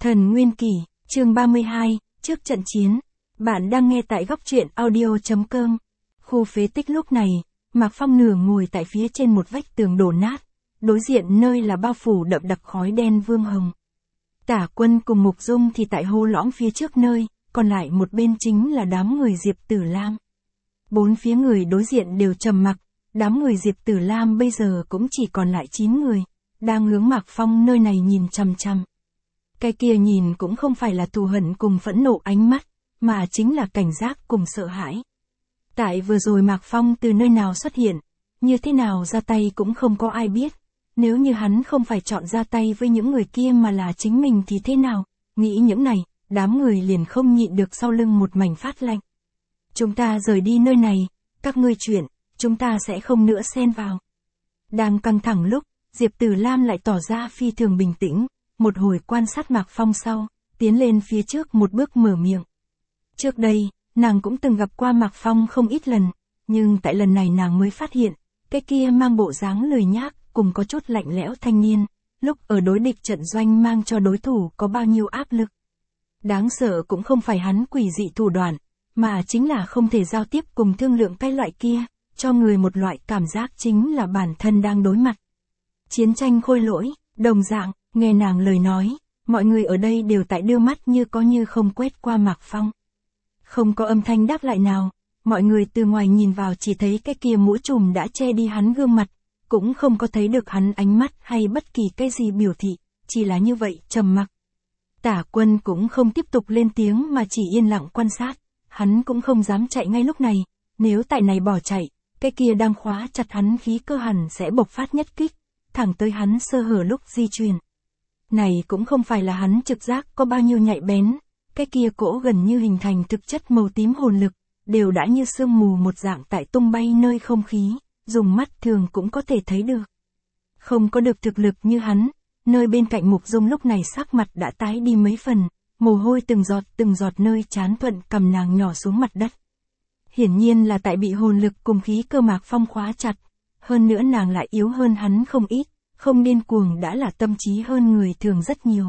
Thần Nguyên Kỷ, chương 32, trước trận chiến. Bạn đang nghe tại góc truyện audio.com. Khu phế tích lúc này, Mạc Phong nửa ngồi tại phía trên một vách tường đổ nát, đối diện nơi là bao phủ đậm đặc khói đen Vương Hồng. Tả Quân cùng Mục Dung thì tại hô lõm phía trước nơi, còn lại một bên chính là đám người Diệp Tử Lam. Bốn phía người đối diện đều trầm mặc, đám người Diệp Tử Lam bây giờ cũng chỉ còn lại 9 người, đang hướng Mạc Phong nơi này nhìn chằm chằm. Cái kia nhìn cũng không phải là thù hận cùng phẫn nộ ánh mắt, mà chính là cảnh giác cùng sợ hãi. Tại vừa rồi Mạc Phong từ nơi nào xuất hiện, như thế nào ra tay cũng không có ai biết. Nếu như hắn không phải chọn ra tay với những người kia mà là chính mình thì thế nào? Nghĩ những này, đám người liền không nhịn được sau lưng một mảnh phát lạnh. Chúng ta rời đi nơi này, các ngươi chuyện, chúng ta sẽ không nữa xen vào. Đang căng thẳng lúc, Diệp Tử Lam lại tỏ ra phi thường bình tĩnh, một hồi quan sát Mạc Phong sau, tiến lên phía trước một bước mở miệng. Trước đây, nàng cũng từng gặp qua Mạc Phong không ít lần, nhưng tại lần này nàng mới phát hiện, cái kia mang bộ dáng lười nhác, cùng có chút lạnh lẽo thanh niên, lúc ở đối địch trận doanh mang cho đối thủ có bao nhiêu áp lực. Đáng sợ cũng không phải hắn quỷ dị thủ đoạn, mà chính là không thể giao tiếp cùng thương lượng cái loại kia, cho người một loại cảm giác chính là bản thân đang đối mặt. Chiến tranh khôi lỗi, đồng dạng, nghe nàng lời nói, mọi người ở đây đều tại đưa mắt như có như không quét qua Mạc Phong. Không có âm thanh đáp lại nào, mọi người từ ngoài nhìn vào chỉ thấy cái kia mũ trùm đã che đi hắn gương mặt, cũng không có thấy được hắn ánh mắt hay bất kỳ cái gì biểu thị, chỉ là như vậy trầm mặc. Tả Quân cũng không tiếp tục lên tiếng mà chỉ yên lặng quan sát, hắn cũng không dám chạy ngay lúc này, nếu tại này bỏ chạy, cái kia đang khóa chặt hắn khí cơ hẳn sẽ bộc phát nhất kích, thẳng tới hắn sơ hở lúc di chuyển. Này cũng không phải là hắn trực giác có bao nhiêu nhạy bén, cái kia cỗ gần như hình thành thực chất màu tím hồn lực, đều đã như sương mù một dạng tại tung bay nơi không khí, dùng mắt thường cũng có thể thấy được. Không có được thực lực như hắn, nơi bên cạnh Mục Dung lúc này sắc mặt đã tái đi mấy phần, mồ hôi từng giọt nơi trán thuận cầm nàng nhỏ xuống mặt đất. Hiển nhiên là tại bị hồn lực cùng khí cơ Mạc Phong khóa chặt, hơn nữa nàng lại yếu hơn hắn không ít, không điên cuồng đã là tâm trí hơn người thường rất nhiều.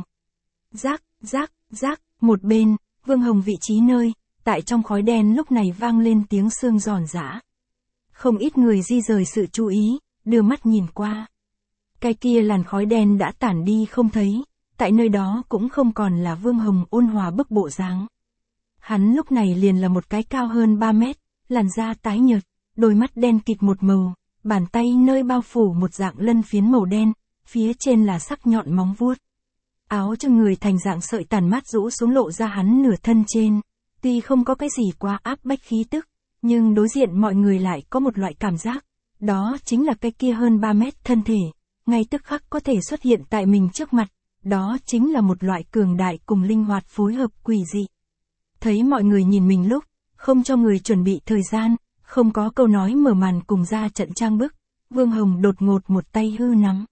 Rác, một bên, Vương Hồng vị trí nơi, tại trong khói đen lúc này vang lên tiếng xương giòn giã. Không ít người di rời sự chú ý, đưa mắt nhìn qua. Cái kia làn khói đen đã tản đi không thấy, tại nơi đó cũng không còn là Vương Hồng ôn hòa bức bộ dáng. Hắn lúc này liền là một cái cao hơn 3 mét, làn da tái nhợt, đôi mắt đen kịt một màu, bàn tay nơi bao phủ một dạng lân phiến màu đen, phía trên là sắc nhọn móng vuốt. Áo cho người thành dạng sợi tàn mát rũ xuống lộ ra hắn nửa thân trên, tuy không có cái gì quá áp bách khí tức, nhưng đối diện mọi người lại có một loại cảm giác, đó chính là cái kia hơn 3 mét thân thể, ngay tức khắc có thể xuất hiện tại mình trước mặt, đó chính là một loại cường đại cùng linh hoạt phối hợp quỷ dị. Thấy mọi người nhìn mình lúc, không cho người chuẩn bị thời gian, không có câu nói mở màn cùng ra trận trang bức, Vương Hồng đột ngột một tay hư nắm.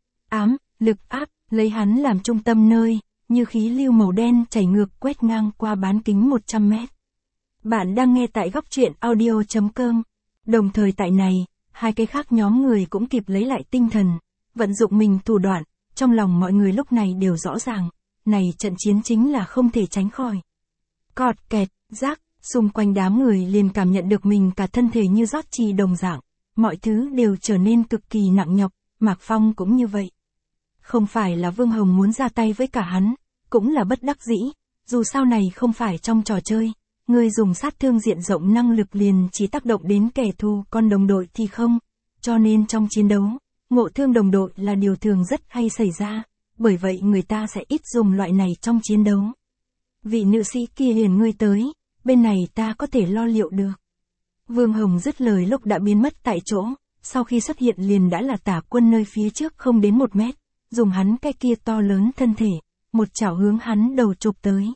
Lực áp, lấy hắn làm trung tâm nơi, như khí lưu màu đen chảy ngược quét ngang qua bán kính 100 mét. Bạn đang nghe tại góc truyện audio.com. Đồng thời tại này, hai cái khác nhóm người cũng kịp lấy lại tinh thần, vận dụng mình thủ đoạn, trong lòng mọi người lúc này đều rõ ràng, này trận chiến chính là không thể tránh khỏi. Cọt kẹt, rác, xung quanh đám người liền cảm nhận được mình cả thân thể như rót trì đồng dạng, mọi thứ đều trở nên cực kỳ nặng nhọc, Mạc Phong cũng như vậy. Không phải là Vương Hồng muốn ra tay với cả hắn, cũng là bất đắc dĩ, dù sao này không phải trong trò chơi, người dùng sát thương diện rộng năng lực liền chỉ tác động đến kẻ thù còn đồng đội thì không, cho nên trong chiến đấu, ngộ thương đồng đội là điều thường rất hay xảy ra, bởi vậy người ta sẽ ít dùng loại này trong chiến đấu. Vị nữ sĩ kia liền ngươi tới, bên này ta có thể lo liệu được. Vương Hồng dứt lời lúc đã biến mất tại chỗ, sau khi xuất hiện liền đã là Tả Quân nơi phía trước không đến 1 mét, dùng hắn cái kia to lớn thân thể, một chảo hướng hắn đầu chụp tới.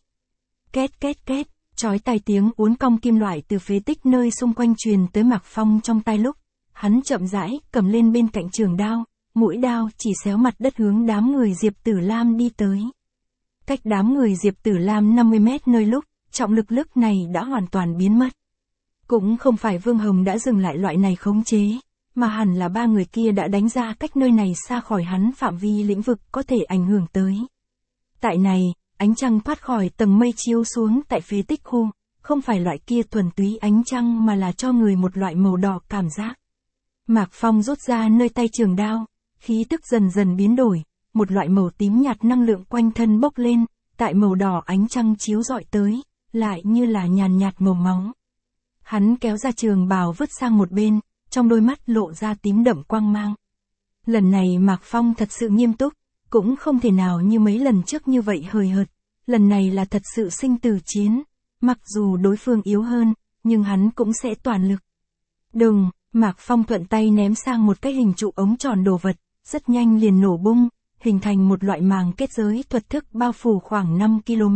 Két, chói tai tiếng uốn cong kim loại từ phế tích nơi xung quanh truyền tới Mạc Phong trong tai lúc, hắn chậm rãi cầm lên bên cạnh trường đao, mũi đao chỉ xéo mặt đất hướng đám người Diệp Tử Lam đi tới. Cách đám người Diệp Tử Lam 50 mét nơi lúc, trọng lực lúc này đã hoàn toàn biến mất. Cũng không phải Vương Hồng đã dừng lại loại này khống chế, mà hẳn là 3 người kia đã đánh ra cách nơi này xa khỏi hắn phạm vi lĩnh vực có thể ảnh hưởng tới. Tại này, ánh trăng thoát khỏi tầng mây chiếu xuống tại phế tích khu, không phải loại kia thuần túy ánh trăng mà là cho người một loại màu đỏ cảm giác. Mạc Phong rút ra nơi tay trường đao, khí tức dần dần biến đổi, một loại màu tím nhạt năng lượng quanh thân bốc lên, tại màu đỏ ánh trăng chiếu rọi tới, lại như là nhàn nhạt màu máu. Hắn kéo ra trường bào vứt sang một bên, trong đôi mắt lộ ra tím đậm quang mang. Lần này Mạc Phong thật sự nghiêm túc, cũng không thể nào như mấy lần trước như vậy hời hợt, lần này là thật sự sinh tử chiến, mặc dù đối phương yếu hơn, nhưng hắn cũng sẽ toàn lực. Đùng, Mạc Phong thuận tay ném sang một cái hình trụ ống tròn đồ vật, rất nhanh liền nổ bung, hình thành một loại màng kết giới thuật thức bao phủ khoảng 5 km.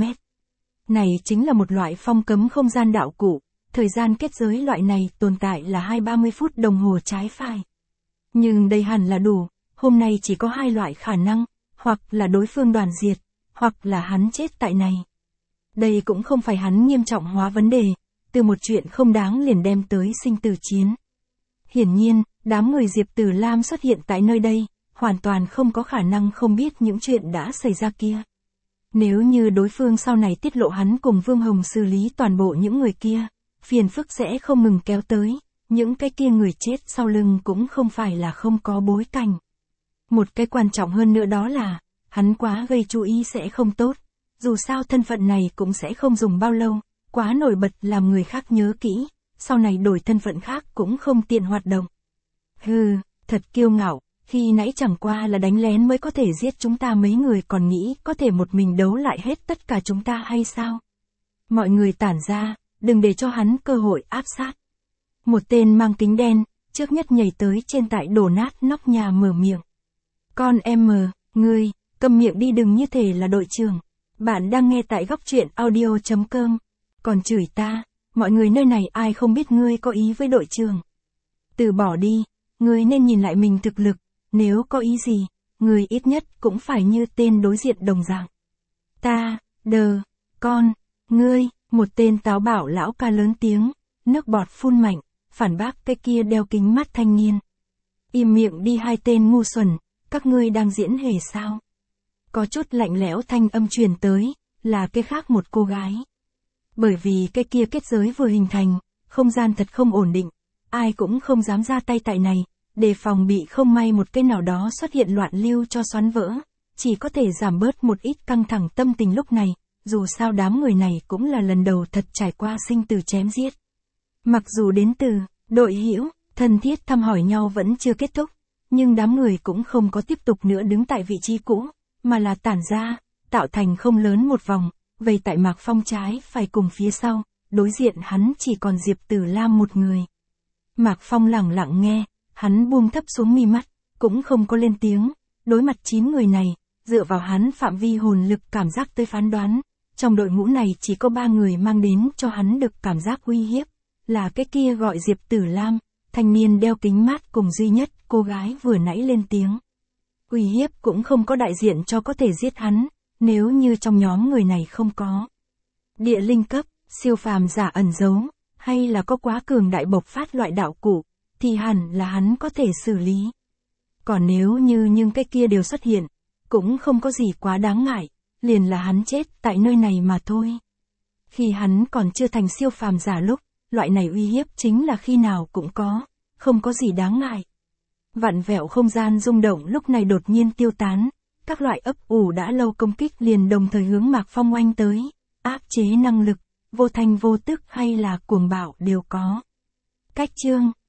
Này chính là một loại phong cấm không gian đạo cụ, thời gian kết giới loại này tồn tại là 20-30 phút đồng hồ trái phải. Nhưng đây hẳn là đủ, hôm nay chỉ có hai loại khả năng, hoặc là đối phương đoàn diệt, hoặc là hắn chết tại này. Đây cũng không phải hắn nghiêm trọng hóa vấn đề, từ một chuyện không đáng liền đem tới sinh tử chiến. Hiển nhiên, đám người Diệp Tử Lam xuất hiện tại nơi đây, hoàn toàn không có khả năng không biết những chuyện đã xảy ra kia. Nếu như đối phương sau này tiết lộ hắn cùng Vương Hồng xử lý toàn bộ những người kia, phiền phức sẽ không ngừng kéo tới, những cái kia người chết sau lưng cũng không phải là không có bối cảnh. Một cái quan trọng hơn nữa đó là, hắn quá gây chú ý sẽ không tốt, dù sao thân phận này cũng sẽ không dùng bao lâu, quá nổi bật làm người khác nhớ kỹ, sau này đổi thân phận khác cũng không tiện hoạt động. Hừ, thật kiêu ngạo, khi nãy chẳng qua là đánh lén mới có thể giết chúng ta mấy người còn nghĩ có thể một mình đấu lại hết tất cả chúng ta hay sao? Mọi người tản ra, đừng để cho hắn cơ hội áp sát. Một tên mang kính đen, trước nhất nhảy tới trên tại đổ nát nóc nhà mở miệng. Con em mờ, ngươi, câm miệng đi đừng như thể là đội trưởng. Bạn đang nghe tại góc truyện audio.com. Còn chửi ta, mọi người nơi này ai không biết ngươi có ý với đội trưởng. Từ bỏ đi, ngươi nên nhìn lại mình thực lực, nếu có ý gì, ngươi ít nhất cũng phải như tên đối diện đồng dạng. Ta, con, ngươi, một tên táo bạo lão ca lớn tiếng, nước bọt phun mạnh, phản bác cái kia đeo kính mắt thanh niên. Im miệng đi hai tên ngu xuẩn, các ngươi đang diễn hề sao? Có chút lạnh lẽo thanh âm truyền tới, là cái khác một cô gái. Bởi vì cái kia kết giới vừa hình thành, không gian thật không ổn định, ai cũng không dám ra tay tại này, đề phòng bị không may một cái nào đó xuất hiện loạn lưu cho xoắn vỡ, chỉ có thể giảm bớt một ít căng thẳng tâm tình lúc này, dù sao đám người này cũng là lần đầu thật trải qua sinh tử chém giết. Mặc dù đến từ đội hữu, thân thiết thăm hỏi nhau vẫn chưa kết thúc, nhưng đám người cũng không có tiếp tục nữa đứng tại vị trí cũ, mà là tản ra, tạo thành không lớn một vòng, vây tại Mạc Phong trái phải cùng phía sau, đối diện hắn chỉ còn Diệp Tử Lam một người. Mạc Phong lẳng lặng nghe, hắn buông thấp xuống mi mắt, cũng không có lên tiếng, đối mặt 9 người này, dựa vào hắn phạm vi hồn lực cảm giác tới phán đoán, trong đội ngũ này chỉ có 3 người mang đến cho hắn được cảm giác uy hiếp, là cái kia gọi Diệp Tử Lam, thanh niên đeo kính mát cùng duy nhất cô gái vừa nãy lên tiếng. Uy hiếp cũng không có đại diện cho có thể giết hắn, nếu như trong nhóm người này không có địa linh cấp, siêu phàm giả ẩn giấu, hay là có quá cường đại bộc phát loại đạo cụ, thì hẳn là hắn có thể xử lý. Còn nếu như những cái kia đều xuất hiện, cũng không có gì quá đáng ngại, liền là hắn chết tại nơi này mà thôi. Khi hắn còn chưa thành siêu phàm giả lúc, loại này uy hiếp chính là khi nào cũng có, không có gì đáng ngại. Vặn vẹo không gian rung động lúc này đột nhiên tiêu tán, các loại ấp ủ đã lâu công kích liền đồng thời hướng Mạc Phong oanh tới, áp chế năng lực, vô thanh vô tức hay là cuồng bạo đều có. Cách chương